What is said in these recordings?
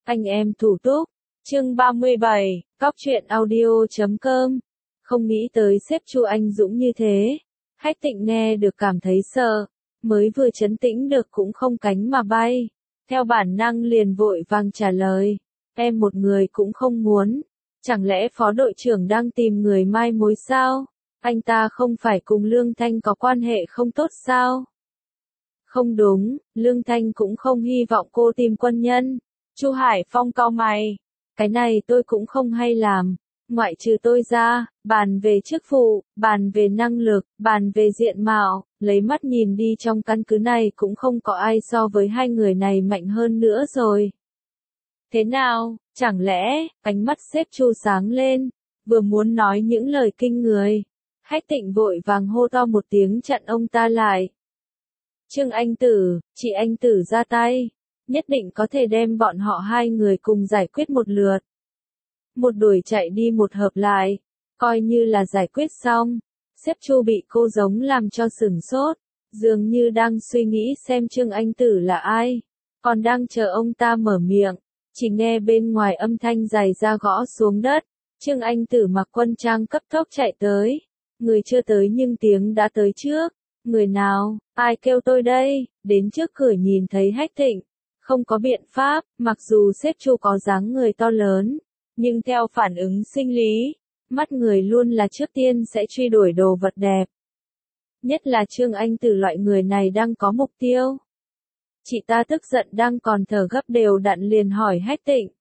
Anh em thủ túc. Chương 37, Cóc truyện audio.com. Không nghĩ tới sếp Chu anh dũng như thế. Hách Tịnh nghe được cảm thấy sợ, mới vừa trấn tĩnh được cũng không cánh mà bay. Theo bản năng liền vội vàng trả lời, em một người cũng không muốn. Chẳng lẽ phó đội trưởng đang tìm người mai mối sao? Anh ta không phải cùng Lương Thanh có quan hệ không tốt sao? Không đúng, Lương Thanh cũng không hy vọng cô tìm quân nhân. Chu Hải Phong cau mày. Cái này tôi cũng không hay làm. Ngoại trừ tôi ra, bàn về chức vụ, bàn về năng lực, bàn về diện mạo, lấy mắt nhìn đi trong căn cứ này cũng không có ai so với hai người này mạnh hơn nữa rồi. Thế nào, chẳng lẽ, ánh mắt sếp Chu sáng lên, vừa muốn nói những lời kinh người. Hách Tịnh vội vàng hô to một tiếng chặn ông ta lại. Trương Anh Tử, chị Anh Tử ra tay, nhất định có thể đem bọn họ hai người cùng giải quyết một lượt. Một đuổi chạy đi một hợp lại, coi như là giải quyết xong. Sếp Chu bị cô giống làm cho sửng sốt, dường như đang suy nghĩ xem Trương Anh Tử là ai, còn đang chờ ông ta mở miệng. Chỉ nghe bên ngoài âm thanh giày da gõ xuống đất, Trương Anh Tử mặc quân trang cấp tốc chạy tới. Người chưa tới nhưng tiếng đã tới trước. Người nào, ai kêu tôi đây? Đến trước cửa nhìn thấy Hách Tịnh, không có biện pháp, mặc dù sếp Chu có dáng người to lớn, nhưng theo phản ứng sinh lý, mắt người luôn là trước tiên sẽ truy đuổi đồ vật đẹp. Nhất là Trương Anh Tử loại người này đang có mục tiêu. Chị ta tức giận đang còn thở gấp đều đặn liền hỏi Hách Tịnh.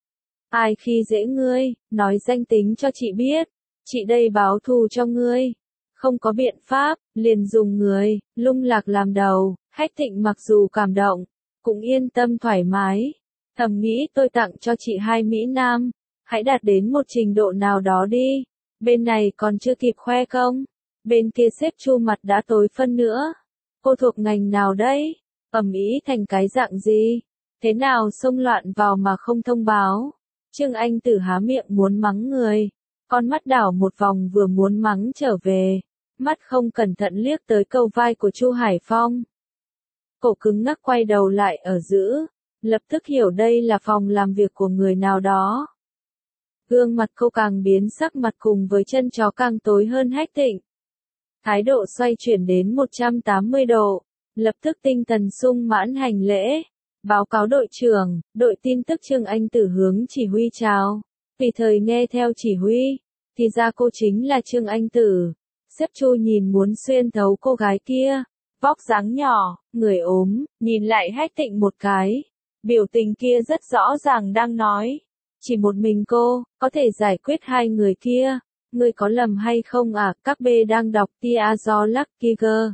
Ai khi dễ ngươi, nói danh tính cho chị biết, chị đây báo thù cho ngươi. Không có biện pháp, liền dùng người, Lung Lạc làm đầu. Hách Tịnh mặc dù cảm động, cũng yên tâm thoải mái. Thầm nghĩ tôi tặng cho chị hai Mỹ Nam, hãy đạt đến một trình độ nào đó đi. Bên này còn chưa kịp khoe công, bên kia sếp Chu mặt đã tối phân nữa. Cô thuộc ngành nào đấy? Ầm ĩ thành cái dạng gì? Thế nào xông loạn vào mà không thông báo? Trương Anh Tử há miệng muốn mắng người, con mắt đảo một vòng vừa muốn mắng trở về, mắt không cẩn thận liếc tới câu vai của Chu Hải Phong. Cổ cứng ngắc quay đầu lại ở giữa, lập tức hiểu đây là phòng làm việc của người nào đó. Gương mặt cô càng biến sắc, mặt cùng với chân chó càng tối hơn Hách Tịnh. Thái độ xoay chuyển đến 180 độ, lập tức tinh thần sung mãn hành lễ. Báo cáo đội trưởng, đội tin tức Trương Anh Tử hướng chỉ huy chào. Tùy thời nghe theo chỉ huy, thì ra cô chính là Trương Anh Tử. Sếp Chu nhìn muốn xuyên thấu cô gái kia, vóc dáng nhỏ, người ốm, nhìn lại Hách Tịnh một cái. Biểu tình kia rất rõ ràng đang nói, chỉ một mình cô, có thể giải quyết hai người kia. Người có lầm hay không à? Các B đang đọc Tiazo Luckiger.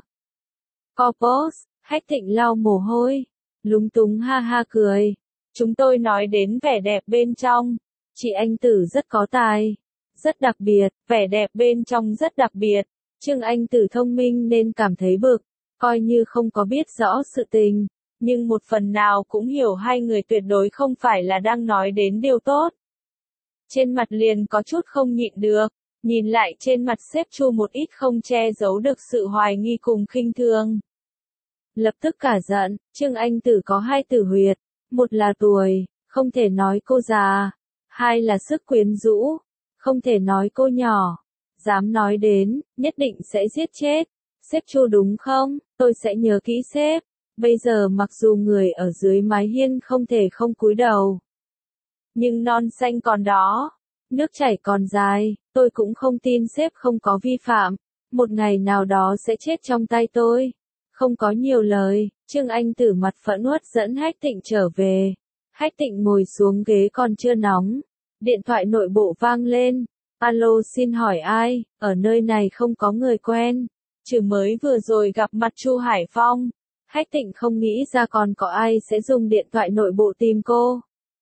Corpus, Hách Tịnh lau mồ hôi, lúng túng ha ha cười. Chúng tôi nói đến vẻ đẹp bên trong. Chị Anh Tử rất có tài, rất đặc biệt, vẻ đẹp bên trong rất đặc biệt. Trương Anh Tử thông minh nên cảm thấy bực, coi như không có biết rõ sự tình, nhưng một phần nào cũng hiểu hai người tuyệt đối không phải là đang nói đến điều tốt. Trên mặt liền có chút không nhịn được, nhìn lại trên mặt sếp Chu một ít không che giấu được sự hoài nghi cùng khinh thường. Lập tức cả giận, Trương Anh Tử có hai tử huyệt, một là tuổi, không thể nói cô già, hai là sức quyến rũ, không thể nói cô nhỏ. Dám nói đến, nhất định sẽ giết chết. Sếp Chu đúng không? Tôi sẽ nhớ kỹ sếp. Bây giờ mặc dù người ở dưới mái hiên không thể không cúi đầu, nhưng non xanh còn đó, nước chảy còn dài, tôi cũng không tin sếp không có vi phạm. Một ngày nào đó sẽ chết trong tay tôi. Không có nhiều lời, Trương Anh Tử mặt phẫn uất dẫn Hách Tịnh trở về. Hách Tịnh ngồi xuống ghế còn chưa nóng. Điện thoại nội bộ vang lên. Alo, xin hỏi ai? Ở nơi này không có người quen. Trừ mới vừa rồi gặp mặt Chu Hải Phong. Hách Tịnh không nghĩ ra còn có ai sẽ dùng điện thoại nội bộ tìm cô.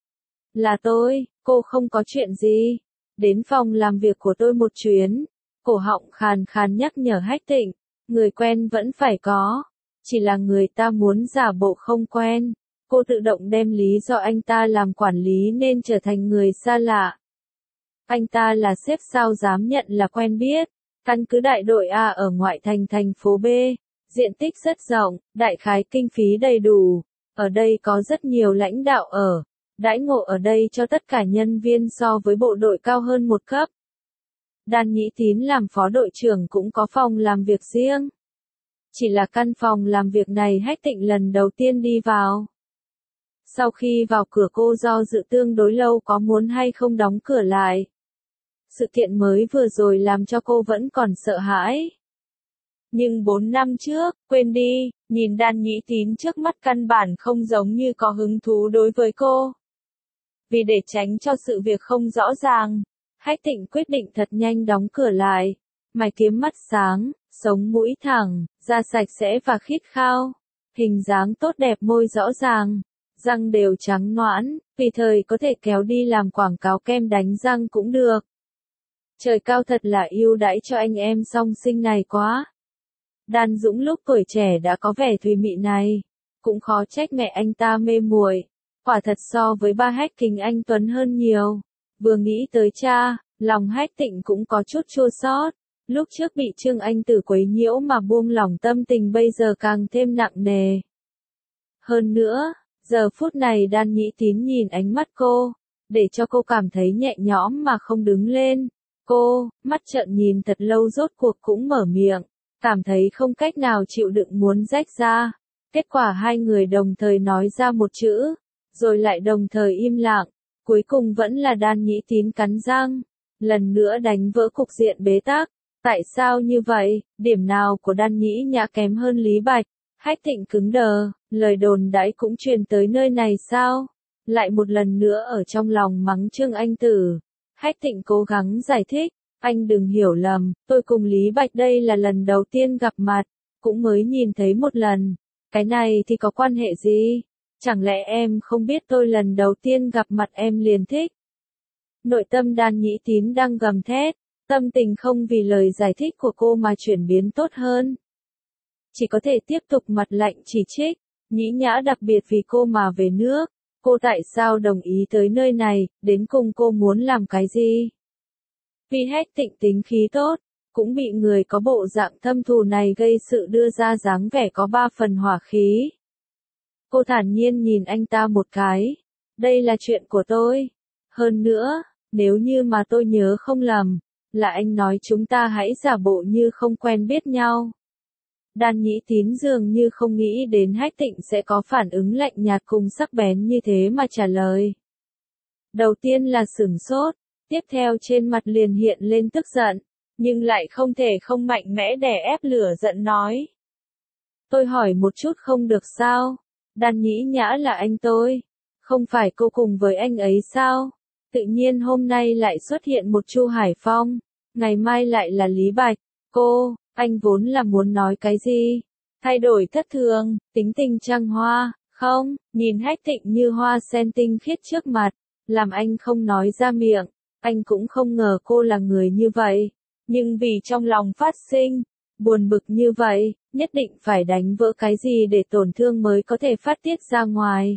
Là tôi, cô không có chuyện gì. Đến phòng làm việc của tôi một chuyến. Cổ họng khàn khàn nhắc nhở Hách Tịnh. Người quen vẫn phải có. Chỉ là người ta muốn giả bộ không quen. Cô tự động đem lý do anh ta làm quản lý nên trở thành người xa lạ. Anh ta là sếp sao dám nhận là quen biết. Căn cứ đại đội A ở ngoại thành thành phố B. Diện tích rất rộng, đại khái kinh phí đầy đủ. Ở đây có rất nhiều lãnh đạo ở. Đãi ngộ ở đây cho tất cả nhân viên so với bộ đội cao hơn một cấp. Đan Nhĩ Tín làm phó đội trưởng cũng có phòng làm việc riêng. Chỉ là căn phòng làm việc này Hách Tịnh lần đầu tiên đi vào. Sau khi vào cửa cô do dự tương đối lâu có muốn hay không đóng cửa lại. Sự kiện mới vừa rồi làm cho cô vẫn còn sợ hãi. Nhưng 4 năm trước, quên đi, nhìn Đan Nhĩ Tín trước mắt căn bản không giống như có hứng thú đối với cô. Vì để tránh cho sự việc không rõ ràng, Hách Tịnh quyết định thật nhanh đóng cửa lại. Mày kiếm mắt sáng, sống mũi thẳng, da sạch sẽ và khít khao. Hình dáng tốt đẹp, môi rõ ràng, răng đều trắng nõn, tùy thời có thể kéo đi làm quảng cáo kem đánh răng cũng được. Trời cao thật là ưu đãi cho anh em song sinh này quá. Đan Dũng lúc tuổi trẻ đã có vẻ thùy mị này, cũng khó trách mẹ anh ta mê muội. Quả thật so với ba Hách Kình anh tuấn hơn nhiều. Vừa nghĩ tới cha, lòng Hách Tịnh cũng có chút chua xót. Lúc trước bị Trương Anh Tử quấy nhiễu mà buông lỏng tâm tình bây giờ càng thêm nặng nề. Hơn nữa, giờ phút này Đan Nhĩ Tín nhìn ánh mắt cô, để cho cô cảm thấy nhẹ nhõm mà không đứng lên. Cô, mắt trợn nhìn thật lâu rốt cuộc cũng mở miệng, cảm thấy không cách nào chịu đựng muốn rách ra. Kết quả hai người đồng thời nói ra một chữ, rồi lại đồng thời im lặng. Cuối cùng vẫn là Đan Nhĩ Tín cắn răng, lần nữa đánh vỡ cục diện bế tắc. Tại sao như vậy, điểm nào của Đan Nhĩ Nhã kém hơn Lý Bạch? Hách Tịnh cứng đờ, lời đồn đãi cũng truyền tới nơi này sao? Lại một lần nữa ở trong lòng mắng Trương Anh Tử. Hách Tịnh cố gắng giải thích, anh đừng hiểu lầm, tôi cùng Lý Bạch đây là lần đầu tiên gặp mặt, cũng mới nhìn thấy một lần. Cái này thì có quan hệ gì? Chẳng lẽ em không biết tôi lần đầu tiên gặp mặt em liền thích? Nội tâm Đan Nhĩ Tín đang gầm thét, tâm tình không vì lời giải thích của cô mà chuyển biến tốt hơn. Chỉ có thể tiếp tục mặt lạnh chỉ trích, Nhĩ Nhã đặc biệt vì cô mà về nước. Cô tại sao đồng ý tới nơi này, đến cùng cô muốn làm cái gì? Vì Hách Tịnh tính khí tốt, cũng bị người có bộ dạng thâm thù này gây sự đưa ra dáng vẻ có 3 phần hỏa khí. Cô thản nhiên nhìn anh ta một cái. Đây là chuyện của tôi. Hơn nữa, nếu như mà tôi nhớ không lầm, là anh nói chúng ta hãy giả bộ như không quen biết nhau. Đan Nhĩ Tín dường như không nghĩ đến Hách Tịnh sẽ có phản ứng lạnh nhạt cùng sắc bén như thế mà trả lời. Đầu tiên là sửng sốt, tiếp theo trên mặt liền hiện lên tức giận, nhưng lại không thể không mạnh mẽ đè ép lửa giận nói. Tôi hỏi một chút không được sao? Đan Nhĩ Nhã là anh tôi, không phải cô cùng với anh ấy sao? Tự nhiên hôm nay lại xuất hiện một Chu Hải Phong, ngày mai lại là Lý Bạch. Cô, anh vốn là muốn nói cái gì? Thay đổi thất thường, tính tình trăng hoa, không, nhìn Hách Tịnh như hoa sen tinh khiết trước mặt, làm anh không nói ra miệng. Anh cũng không ngờ cô là người như vậy, nhưng vì trong lòng phát sinh buồn bực như vậy, nhất định phải đánh vỡ cái gì để tổn thương mới có thể phát tiết ra ngoài.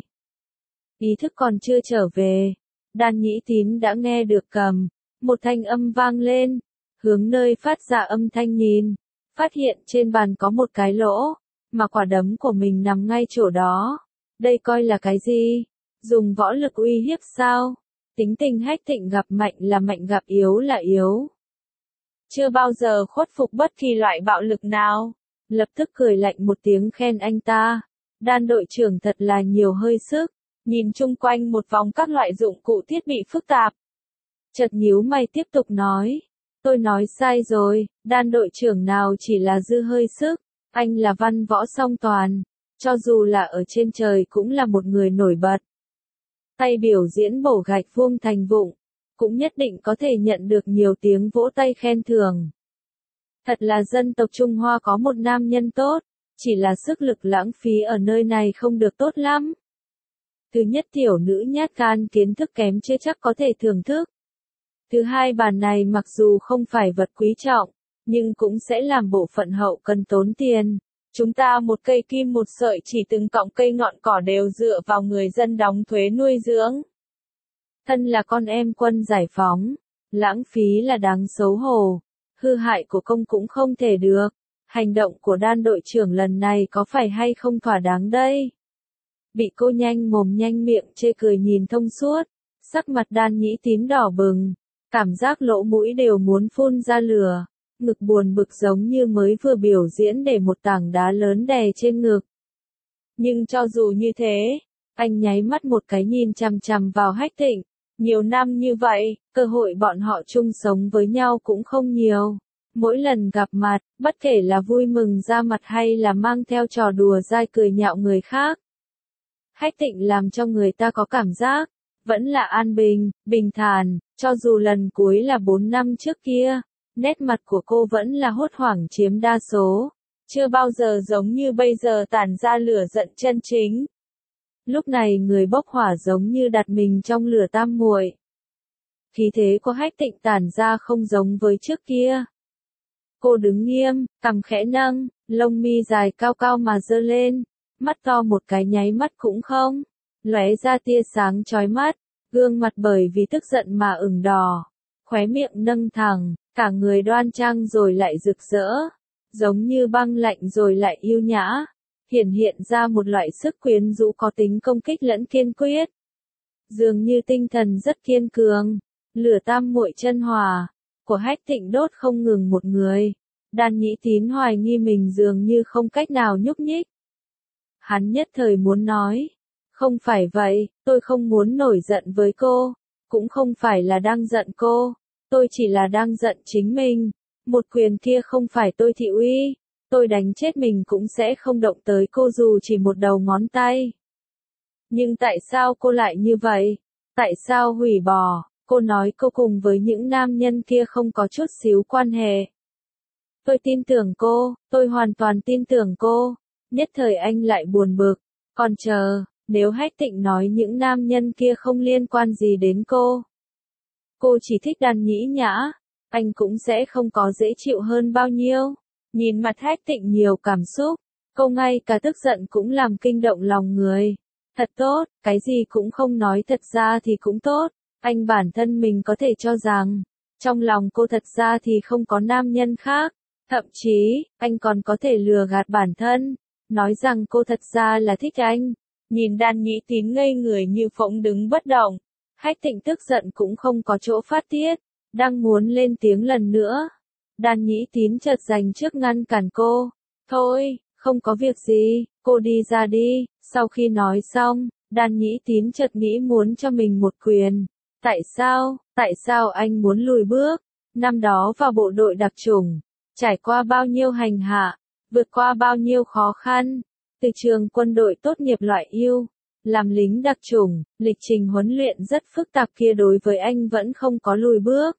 Ý thức còn chưa trở về, Đan Nhĩ Tín đã nghe được một thanh âm vang lên, hướng nơi phát ra âm thanh nhìn, phát hiện trên bàn có một cái lỗ, mà quả đấm của mình nằm ngay chỗ đó. Đây coi là cái gì? Dùng võ lực uy hiếp sao? Tính tình Hách Tịnh gặp mạnh là mạnh gặp yếu là yếu. Chưa bao giờ khuất phục bất kỳ loại bạo lực nào. Lập tức cười lạnh một tiếng khen anh ta. Đan đội trưởng thật là nhiều hơi sức. Nhìn chung quanh một vòng các loại dụng cụ thiết bị phức tạp. Chợt nhíu mày tiếp tục nói. Tôi nói sai rồi, Đan đội trưởng nào chỉ là dư hơi sức. Anh là văn võ song toàn. Cho dù là ở trên trời cũng là một người nổi bật. Tay biểu diễn bổ gạch vuông thành vụng, cũng nhất định có thể nhận được nhiều tiếng vỗ tay khen thưởng. Thật là dân tộc Trung Hoa có một nam nhân tốt, chỉ là sức lực lãng phí ở nơi này không được tốt lắm. Thứ nhất, tiểu nữ nhát gan kiến thức kém chưa chắc có thể thưởng thức. Thứ hai, bàn này mặc dù không phải vật quý trọng, nhưng cũng sẽ làm bộ phận hậu cần tốn tiền. Chúng ta một cây kim một sợi chỉ từng cọng cây ngọn cỏ đều dựa vào người dân đóng thuế nuôi dưỡng. Thân là con em quân giải phóng, lãng phí là đáng xấu hổ, hư hại của công cũng không thể được. Hành động của Đan đội trưởng lần này có phải hay không thỏa đáng đây? bị cô nhanh mồm nhanh miệng chê cười nhìn thông suốt, sắc mặt Đan Nhĩ Tín đỏ bừng, cảm giác lỗ mũi đều muốn phun ra lửa, ngực buồn bực giống như mới vừa biểu diễn để một tảng đá lớn đè trên ngực. Nhưng cho dù như thế, anh nháy mắt một cái nhìn chằm chằm vào Hách Thịnh, nhiều năm như vậy, cơ hội bọn họ chung sống với nhau cũng không nhiều. Mỗi lần gặp mặt, bất kể là vui mừng ra mặt hay là mang theo trò đùa dai cười nhạo người khác, Hách Thịnh làm cho người ta có cảm giác, vẫn là an bình, bình thản, cho dù lần cuối là 4 năm trước kia, nét mặt của cô vẫn là hốt hoảng chiếm đa số, chưa bao giờ giống như bây giờ tản ra lửa giận chân chính. Lúc này người bốc hỏa giống như đặt mình trong lửa tam muội. Khí thế của Hách Thịnh tản ra không giống với trước kia. Cô đứng nghiêm, cằm khẽ nâng, lông mi dài cao cao mà giơ lên, mắt to một cái nháy mắt cũng không, lóe ra tia sáng chói mắt, gương mặt bởi vì tức giận mà ửng đỏ, khóe miệng nâng thẳng, cả người đoan trang rồi lại rực rỡ, giống như băng lạnh rồi lại yêu nhã, hiện ra một loại sức quyến rũ có tính công kích lẫn kiên quyết. Dường như tinh thần rất kiên cường, lửa tam muội chân hỏa của Hách Thịnh đốt không ngừng một người. Đan Nhĩ Tín hoài nghi mình dường như không cách nào nhúc nhích. Hắn nhất thời muốn nói, không phải vậy, tôi không muốn nổi giận với cô, cũng không phải là đang giận cô, tôi chỉ là đang giận chính mình, một quyền kia không phải tôi thị uy, tôi đánh chết mình cũng sẽ không động tới cô dù chỉ một đầu ngón tay. Nhưng tại sao cô lại như vậy? Tại sao hủy bỏ? Cô nói cô cùng với những nam nhân kia không có chút xíu quan hệ. Tôi tin tưởng cô, tôi hoàn toàn tin tưởng cô. Nhất thời anh lại buồn bực. Còn chờ, nếu Hách Thịnh nói những nam nhân kia không liên quan gì đến cô. Cô chỉ thích Đan Nhĩ Nhã, anh cũng sẽ không có dễ chịu hơn bao nhiêu. Nhìn mặt Hách Thịnh nhiều cảm xúc, cô ngay cả tức giận cũng làm kinh động lòng người. Thật tốt, cái gì cũng không nói thật ra thì cũng tốt. Anh bản thân mình có thể cho rằng, trong lòng cô thật ra thì không có nam nhân khác. Thậm chí, anh còn có thể lừa gạt bản thân, nói rằng cô thật ra là thích anh. Nhìn Đan Nhĩ Tín ngây người như phỗng đứng bất động, Hách Thịnh tức giận cũng không có chỗ phát tiết, đang muốn lên tiếng lần nữa. Đan Nhĩ Tín chợt giành trước ngăn cản cô. Thôi, không có việc gì, cô đi ra đi. Sau khi nói xong, Đan Nhĩ Tín chợt nghĩ muốn cho mình một quyền. Tại sao anh muốn lùi bước? Năm đó vào bộ đội đặc chủng, trải qua bao nhiêu hành hạ, vượt qua bao nhiêu khó khăn, từ trường quân đội tốt nghiệp loại yêu, làm lính đặc chủng, lịch trình huấn luyện rất phức tạp kia đối với anh vẫn không có lùi bước.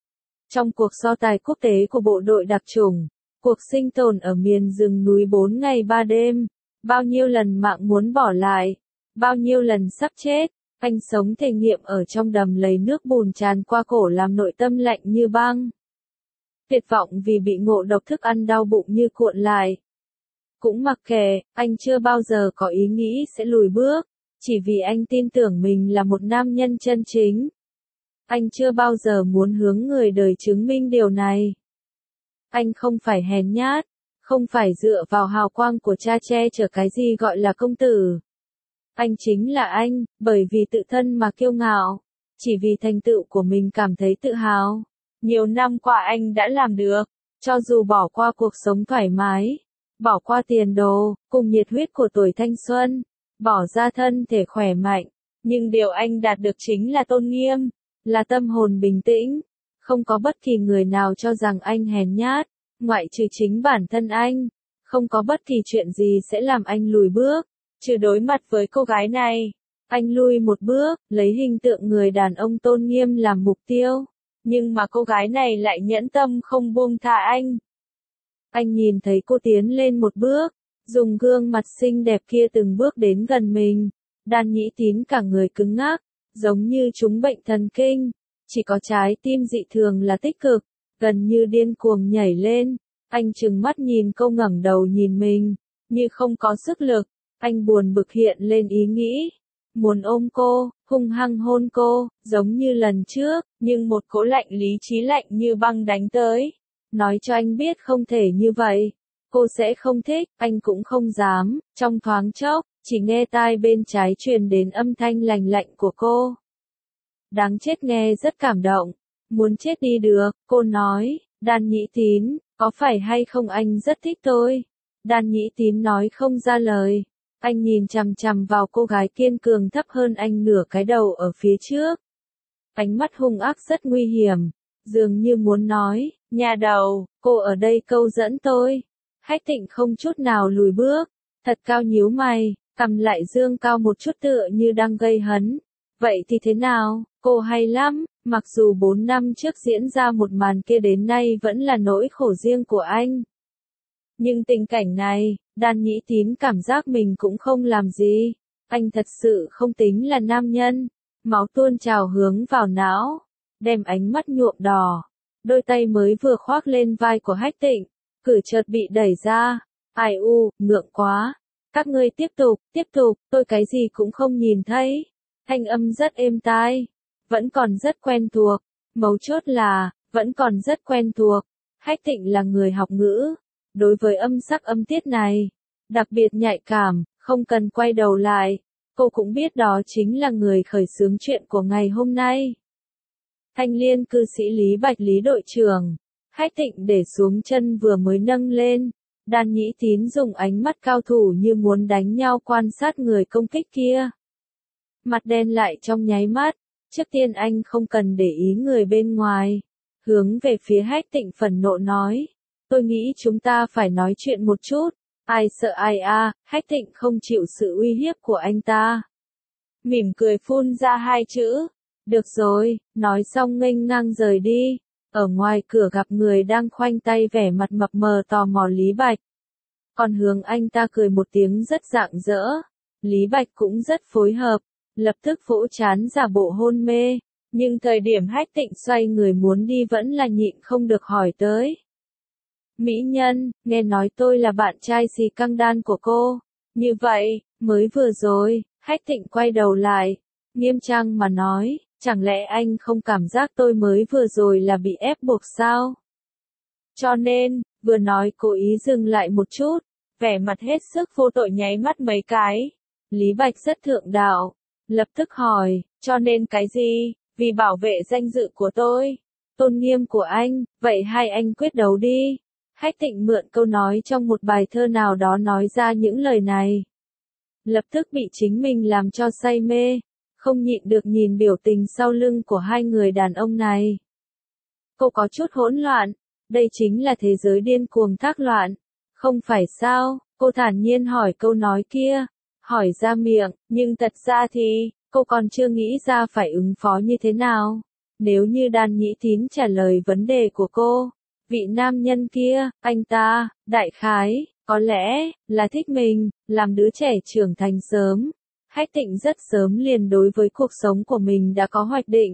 Trong cuộc so tài quốc tế của bộ đội đặc chủng, cuộc sinh tồn ở miền rừng núi 4 ngày 3 đêm, bao nhiêu lần mạng muốn bỏ lại, bao nhiêu lần sắp chết, anh sống thể nghiệm ở trong đầm lầy nước bùn tràn qua cổ làm nội tâm lạnh như băng. Tuyệt vọng vì bị ngộ độc thức ăn đau bụng như cuộn lại. Cũng mặc kệ, anh chưa bao giờ có ý nghĩ sẽ lùi bước, chỉ vì anh tin tưởng mình là một nam nhân chân chính. Anh chưa bao giờ muốn hướng người đời chứng minh điều này. Anh không phải hèn nhát, không phải dựa vào hào quang của cha che chở cái gì gọi là công tử. Anh chính là anh, bởi vì tự thân mà kiêu ngạo, chỉ vì thành tựu của mình cảm thấy tự hào. Nhiều năm qua anh đã làm được, cho dù bỏ qua cuộc sống thoải mái, bỏ qua tiền đồ, cùng nhiệt huyết của tuổi thanh xuân, bỏ ra thân thể khỏe mạnh, nhưng điều anh đạt được chính là tôn nghiêm, là tâm hồn bình tĩnh, không có bất kỳ người nào cho rằng anh hèn nhát, ngoại trừ chính bản thân anh, không có bất kỳ chuyện gì sẽ làm anh lùi bước, trừ đối mặt với cô gái này. Anh lui một bước, lấy hình tượng người đàn ông tôn nghiêm làm mục tiêu. Nhưng mà cô gái này lại nhẫn tâm không buông tha anh. Anh nhìn thấy cô tiến lên một bước, dùng gương mặt xinh đẹp kia từng bước đến gần mình. Đan Nhĩ Tín cả người cứng ngắc, giống như trúng bệnh thần kinh. Chỉ có trái tim dị thường là tích cực, gần như điên cuồng nhảy lên. Anh trừng mắt nhìn cô ngẩng đầu nhìn mình, như không có sức lực. Anh buồn bực hiện lên ý nghĩ. Muốn ôm cô, hung hăng hôn cô, giống như lần trước, nhưng một cỗ lạnh lý trí lạnh như băng đánh tới. Nói cho anh biết không thể như vậy. Cô sẽ không thích, anh cũng không dám. Trong thoáng chốc, chỉ nghe tai bên trái truyền đến âm thanh lành lạnh của cô. Đáng chết, nghe rất cảm động. Muốn chết đi được, cô nói. Đan Nhĩ Tín, có phải hay không anh rất thích tôi? Đan Nhĩ Tín nói không ra lời. Anh nhìn chằm chằm vào cô gái kiên cường thấp hơn anh nửa cái đầu ở phía trước. Ánh mắt hung ác rất nguy hiểm, dường như muốn nói, nhà đầu, cô ở đây câu dẫn tôi. Hách Tịnh không chút nào lùi bước, thật cao nhíu mày, cằm lại dương cao một chút tựa như đang gây hấn. Vậy thì thế nào, cô hay lắm, mặc dù 4 năm trước diễn ra một màn kia đến nay vẫn là nỗi khổ riêng của anh. Nhưng tình cảnh này, Đan Nhĩ Tín cảm giác mình cũng không làm gì. Anh thật sự không tính là nam nhân. Máu tuôn trào hướng vào não, đem ánh mắt nhuộm đỏ. Đôi tay mới vừa khoác lên vai của Hách Tịnh, cử chợt bị đẩy ra. Ai u, ngượng quá. Các ngươi tiếp tục, tôi cái gì cũng không nhìn thấy. Thanh âm rất êm tai, vẫn còn rất quen thuộc. Mấu chốt là, vẫn còn rất quen thuộc. Hách Tịnh là người học ngữ. Đối với âm sắc âm tiết này, đặc biệt nhạy cảm, không cần quay đầu lại. Cô cũng biết đó chính là người khởi xướng chuyện của ngày hôm nay. Thanh Liên cư sĩ Lý Bạch Lý đội trưởng. Hách Tịnh để xuống chân vừa mới nâng lên. Đan Nhĩ Tín dùng ánh mắt cao thủ như muốn đánh nhau quan sát người công kích kia. Mặt đen lại trong nháy mắt. Trước tiên anh không cần để ý người bên ngoài. Hướng về phía Hách Tịnh phẫn nộ nói. Tôi nghĩ chúng ta phải nói chuyện một chút. Ai sợ ai a? Hách Tịnh không chịu sự uy hiếp của anh ta. Mỉm cười phun ra hai chữ. Được rồi, nói xong nghênh ngang rời đi. Ở ngoài cửa gặp người đang khoanh tay vẻ mặt mập mờ tò mò Lý Bạch. Còn hướng anh ta cười một tiếng rất rạng rỡ. Lý Bạch cũng rất phối hợp, lập tức vỗ trán giả bộ hôn mê. Nhưng thời điểm Hách Tịnh xoay người muốn đi vẫn là nhịn không được hỏi tới. Mỹ nhân, nghe nói tôi là bạn trai xì căng đan của cô. Như vậy, mới vừa rồi, Hách Tịnh quay đầu lại, nghiêm trang mà nói, chẳng lẽ anh không cảm giác tôi mới vừa rồi là bị ép buộc sao? Cho nên, vừa nói cố ý dừng lại một chút, vẻ mặt hết sức vô tội nháy mắt mấy cái. Lý Bạch rất thượng đạo, lập tức hỏi, cho nên cái gì? Vì bảo vệ danh dự của tôi, tôn nghiêm của anh, vậy hai anh quyết đấu đi. Hách Tịnh mượn câu nói trong một bài thơ nào đó nói ra những lời này. Lập tức bị chính mình làm cho say mê, không nhịn được nhìn biểu tình sau lưng của hai người đàn ông này. Cô có chút hỗn loạn, đây chính là thế giới điên cuồng thác loạn, không phải sao? Cô thản nhiên hỏi câu nói kia, hỏi ra miệng, nhưng thật ra thì, cô còn chưa nghĩ ra phải ứng phó như thế nào. Nếu như Đan Nhĩ Tín trả lời vấn đề của cô, vị nam nhân kia, anh ta, đại khái, có lẽ, là thích mình, làm đứa trẻ trưởng thành sớm. Hách Tịnh rất sớm liền đối với cuộc sống của mình đã có hoạch định.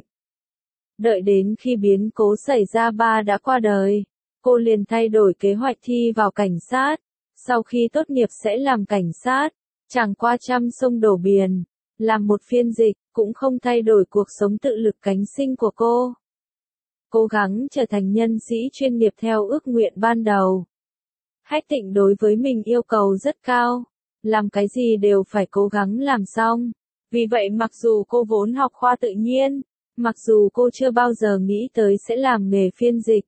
Đợi đến khi biến cố xảy ra ba đã qua đời, cô liền thay đổi kế hoạch thi vào cảnh sát. Sau khi tốt nghiệp sẽ làm cảnh sát, chẳng qua trăm sông đổ biển, làm một phiên dịch, cũng không thay đổi cuộc sống tự lực cánh sinh của cô. Cố gắng trở thành nhân sĩ chuyên nghiệp theo ước nguyện ban đầu. Hách Tịnh đối với mình yêu cầu rất cao, làm cái gì đều phải cố gắng làm xong. Vì vậy mặc dù cô vốn học khoa tự nhiên, mặc dù cô chưa bao giờ nghĩ tới sẽ làm nghề phiên dịch,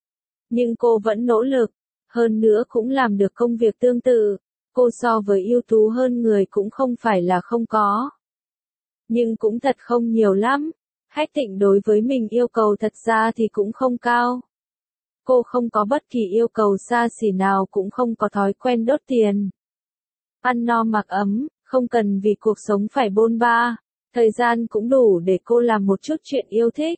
nhưng cô vẫn nỗ lực, hơn nữa cũng làm được công việc tương tự. Cô so với ưu tú hơn người cũng không phải là không có, nhưng cũng thật không nhiều lắm. Hách Tịnh đối với mình yêu cầu thật ra thì cũng không cao. Cô không có bất kỳ yêu cầu xa xỉ nào, cũng không có thói quen đốt tiền. Ăn no mặc ấm, không cần vì cuộc sống phải bôn ba. Thời gian cũng đủ để cô làm một chút chuyện yêu thích.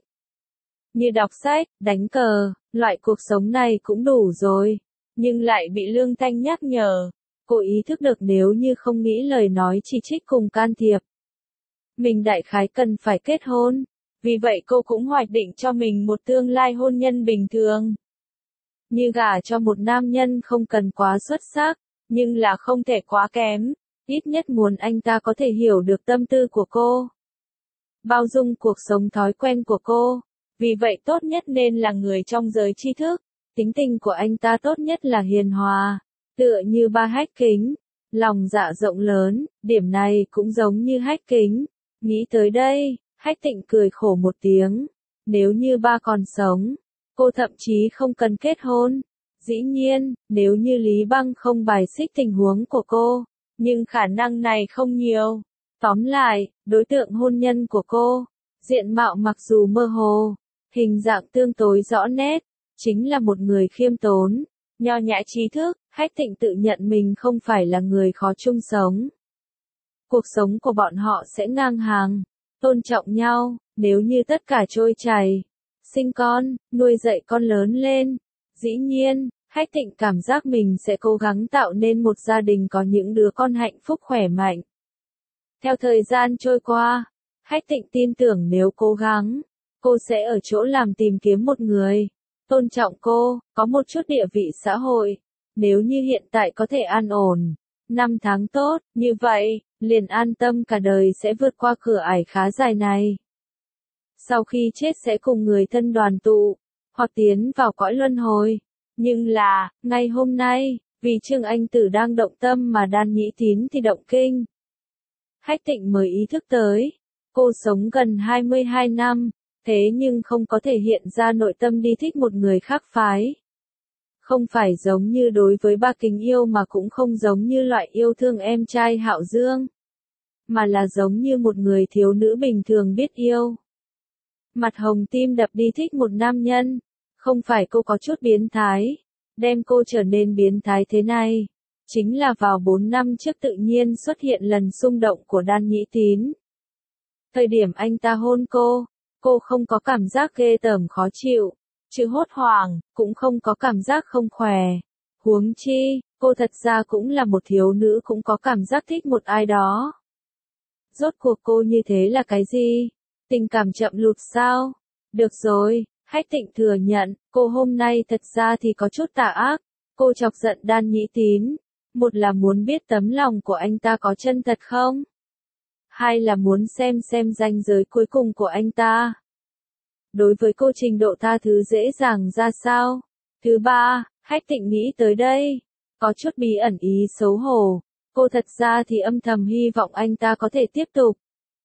Như đọc sách, đánh cờ, loại cuộc sống này cũng đủ rồi. Nhưng lại bị Lương Thanh nhắc nhở. Cô ý thức được nếu như không nghĩ lời nói chỉ trích cùng can thiệp, mình đại khái cần phải kết hôn. Vì vậy cô cũng hoạch định cho mình một tương lai hôn nhân bình thường. Như gả cho một nam nhân không cần quá xuất sắc, nhưng là không thể quá kém. Ít nhất muốn anh ta có thể hiểu được tâm tư của cô, bao dung cuộc sống thói quen của cô. Vì vậy tốt nhất nên là người trong giới tri thức. Tính tình của anh ta tốt nhất là hiền hòa, tựa như ba Hách Kính. lòng dạ rộng lớn, điểm này cũng giống như Hách Kính. Nghĩ tới đây, Hách Tịnh cười khổ một tiếng. Nếu như ba còn sống, cô thậm chí không cần kết hôn. Dĩ nhiên, nếu như Lý Băng không bài xích tình huống của cô, nhưng khả năng này không nhiều. Tóm lại, đối tượng hôn nhân của cô, diện mạo mặc dù mơ hồ, hình dạng tương tối rõ nét, chính là một người khiêm tốn, nho nhã trí thức. Hách Tịnh tự nhận mình không phải là người khó chung sống. Cuộc sống của bọn họ sẽ ngang hàng, tôn trọng nhau, nếu như tất cả trôi chảy, sinh con, nuôi dạy con lớn lên. Dĩ nhiên, Hách Tịnh cảm giác mình sẽ cố gắng tạo nên một gia đình có những đứa con hạnh phúc khỏe mạnh. Theo thời gian trôi qua, Hách Tịnh tin tưởng nếu cố gắng, cô sẽ ở chỗ làm tìm kiếm một người, tôn trọng cô, có một chút địa vị xã hội. Nếu như hiện tại có thể an ổn, 5 tháng tốt, như vậy, liền an tâm cả đời sẽ vượt qua cửa ải khá dài này. Sau khi chết sẽ cùng người thân đoàn tụ, hoặc tiến vào cõi luân hồi. Nhưng là, ngày hôm nay, vì Trương Anh Tử đang động tâm mà Đan Nhĩ Tín thì động kinh. Hách Tịnh mới ý thức tới, cô sống gần 22 năm, thế nhưng không có thể hiện ra nội tâm đi thích một người khác phái. Không phải giống như đối với ba kính yêu mà cũng không giống như loại yêu thương em trai Hạo Dương, mà là giống như một người thiếu nữ bình thường biết yêu. Mặt hồng tim đập đi thích một nam nhân, không phải cô có chút biến thái, đem cô trở nên biến thái thế này. Chính là vào 4 năm trước tự nhiên xuất hiện lần xung động của Đan Nhĩ Tín. Thời điểm anh ta hôn cô không có cảm giác ghê tởm khó chịu, chứ hốt hoảng, cũng không có cảm giác không khỏe. Huống chi, cô thật ra cũng là một thiếu nữ cũng có cảm giác thích một ai đó. Rốt cuộc cô như thế là cái gì? Tình cảm chậm lụt sao? Được rồi, Hách Tịnh thừa nhận, cô hôm nay thật ra thì có chút tà ác. Cô chọc giận Đan Nhĩ Tín. Một là muốn biết tấm lòng của anh ta có chân thật không? Hai là muốn xem ranh giới cuối cùng của anh ta. Đối với cô trình độ tha thứ dễ dàng ra sao? Thứ ba, Hách Tịnh nghĩ tới đây, có chút bí ẩn ý xấu hổ. Cô thật ra thì âm thầm hy vọng anh ta có thể tiếp tục.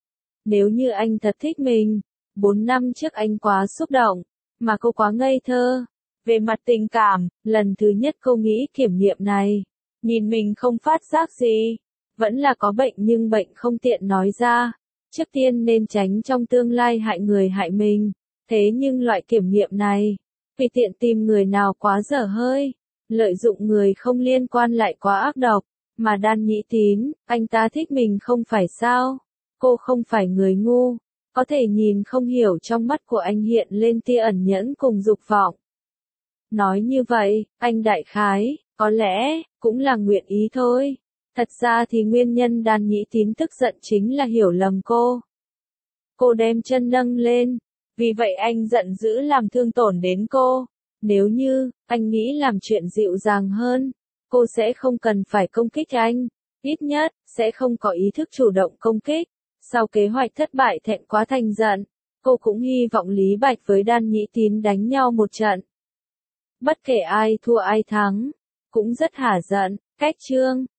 Nếu như anh thật thích mình, 4 năm trước anh quá xúc động, mà cô quá ngây thơ. Về mặt tình cảm, lần thứ nhất cô nghĩ kiểm nghiệm này, nhìn mình không phát giác gì, vẫn là có bệnh nhưng bệnh không tiện nói ra. Trước tiên nên tránh trong tương lai hại người hại mình. Thế nhưng loại kiểm nghiệm này, tùy tiện tìm người nào quá dở hơi, lợi dụng người không liên quan lại quá ác độc, mà Đan Nhĩ Tín, anh ta thích mình không phải sao? Cô không phải người ngu, có thể nhìn không hiểu trong mắt của anh hiện lên tia ẩn nhẫn cùng dục vọng. Nói như vậy, anh đại khái, có lẽ, cũng là nguyện ý thôi. Thật ra thì nguyên nhân Đan Nhĩ Tín tức giận chính là hiểu lầm cô. Cô đem chân nâng lên. Vì vậy anh giận dữ làm thương tổn đến cô. Nếu như, anh nghĩ làm chuyện dịu dàng hơn, cô sẽ không cần phải công kích anh. Ít nhất, sẽ không có ý thức chủ động công kích. Sau kế hoạch thất bại thẹn quá thành giận, cô cũng hy vọng Lý Bạch với Đan Nhĩ Tín đánh nhau một trận. Bất kể ai thua ai thắng, cũng rất hả giận. Cách chương